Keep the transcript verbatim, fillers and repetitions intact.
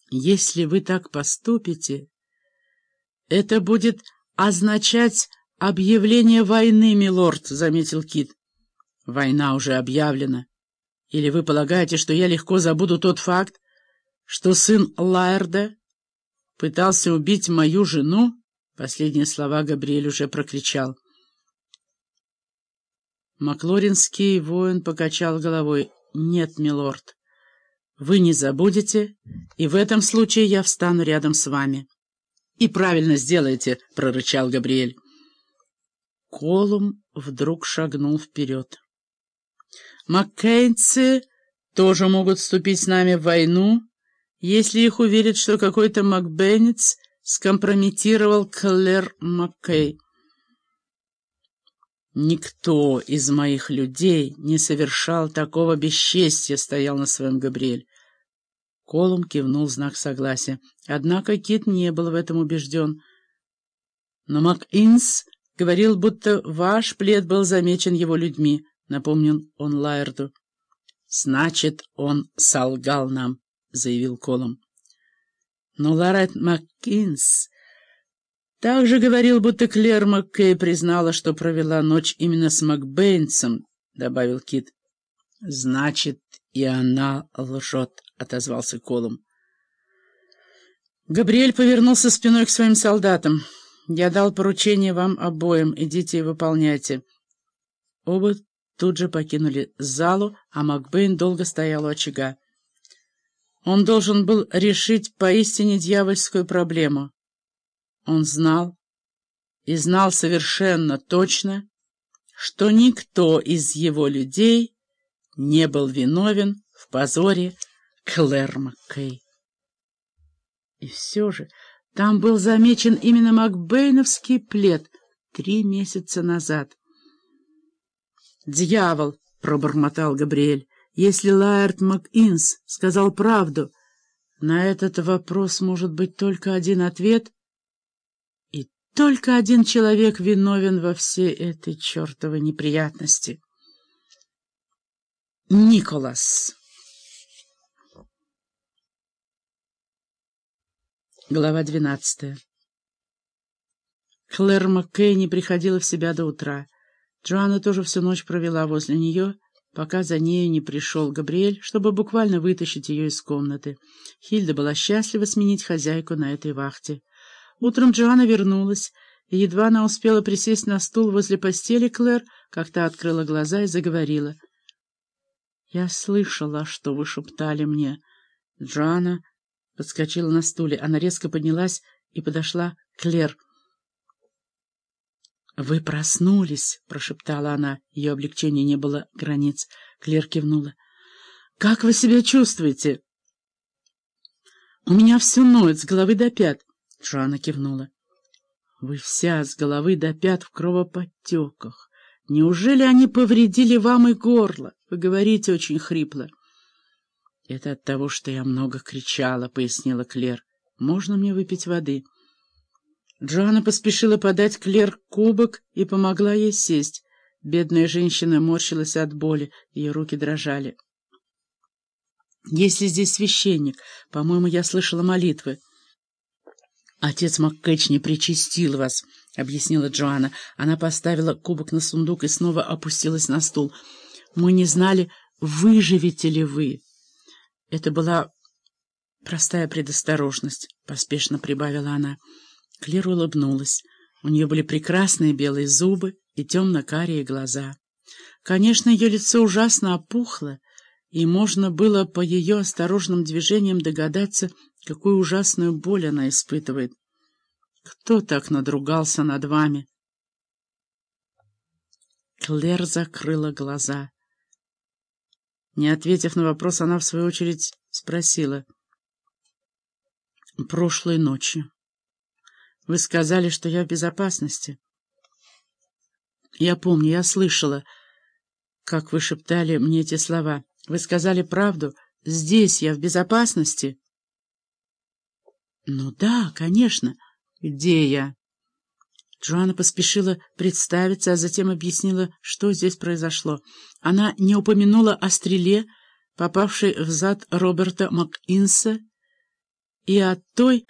Если вы так поступите, это будет означать объявление войны, милорд, — заметил Кит. Война уже объявлена. Или вы полагаете, что я легко забуду тот факт, что сын Лаэрда пытался убить мою жену? Последние слова Габриэль уже прокричал. Маклоринский воин покачал головой. «Нет, милорд, вы не забудете, и в этом случае я встану рядом с вами». «И правильно сделаете», — прорычал Габриэль. Колум вдруг шагнул вперед. «Маккейнцы тоже могут вступить с нами в войну, если их уверят, что какой-то макбенец скомпрометировал Клэр Маккей. «Никто из моих людей не совершал такого бесчестия», — стоял на своем Габриэль. Колум кивнул в знак согласия. Однако Кит не был в этом убежден. «Но МакИнс говорил, будто ваш плед был замечен его людьми», — напомнил он Лаэрду. «Значит, он солгал нам», — заявил Колум. «Но Лорет МакИнс также говорил, будто Клэр Маккей признала, что провела ночь именно с Макбейнсом», — добавил Кит. «Значит, и она лжет», — отозвался Колум. Габриэль повернулся спиной к своим солдатам. «Я дал поручение вам обоим, идите и выполняйте». Оба тут же покинули залу, а Макбейн долго стоял у очага. Он должен был решить поистине дьявольскую проблему. Он знал, и знал совершенно точно, что никто из его людей не был виновен в позоре Клэр Маккей. И все же там был замечен именно макбейновский плед три месяца назад. «Дьявол!» — пробормотал Габриэль. «Если Лаэрд МакИнс сказал правду, на этот вопрос может быть только один ответ, и только один человек виновен во всей этой чертовой неприятности. Николас». Глава двенадцатая. Клэр Маккей не приходила в себя до утра. Джоанна тоже всю ночь провела возле нее, пока за нею не пришел Габриэль, чтобы буквально вытащить ее из комнаты. Хильда была счастлива сменить хозяйку на этой вахте. Утром Джоанна вернулась, и едва она успела присесть на стул возле постели Клэр, как та открыла глаза и заговорила. «Я слышала, что вы шептали мне». Джоанна подскочила на стуле. Она резко поднялась и подошла к Клэр. «Вы проснулись», — прошептала она. Ее облегчению не было границ. Клэр кивнула. «Как вы себя чувствуете?» «У меня все ноет с головы до пят». Джоанна кивнула. «Вы вся с головы до пят в кровоподтеках. Неужели они повредили вам и горло? Вы говорите очень хрипло». «Это от того, что я много кричала», — пояснила Клэр. «Можно мне выпить воды?» Джоанна поспешила подать Клэр кубок и помогла ей сесть. Бедная женщина морщилась от боли, ее руки дрожали. «Есть ли здесь священник? По-моему, я слышала молитвы». «Отец Маккэч не причастил вас», — объяснила Джоанна. Она поставила кубок на сундук и снова опустилась на стул. «Мы не знали, выживете ли вы». «Это была простая предосторожность», — поспешно прибавила она. Клэр улыбнулась. У нее были прекрасные белые зубы и темно-карие глаза. Конечно, ее лицо ужасно опухло, и можно было по ее осторожным движениям догадаться, какую ужасную боль она испытывает. «Кто так надругался над вами?» Клэр закрыла глаза. Не ответив на вопрос, она, в свою очередь, спросила. «Прошлой ночью вы сказали, что я в безопасности. Я помню, я слышала, как вы шептали мне эти слова. Вы сказали правду? Здесь я в безопасности?» «Ну да, конечно. Где я?» Джоанна поспешила представиться, а затем объяснила, что здесь произошло. Она не упомянула о стреле, попавшей в зад Роберта МакИнса, и от той,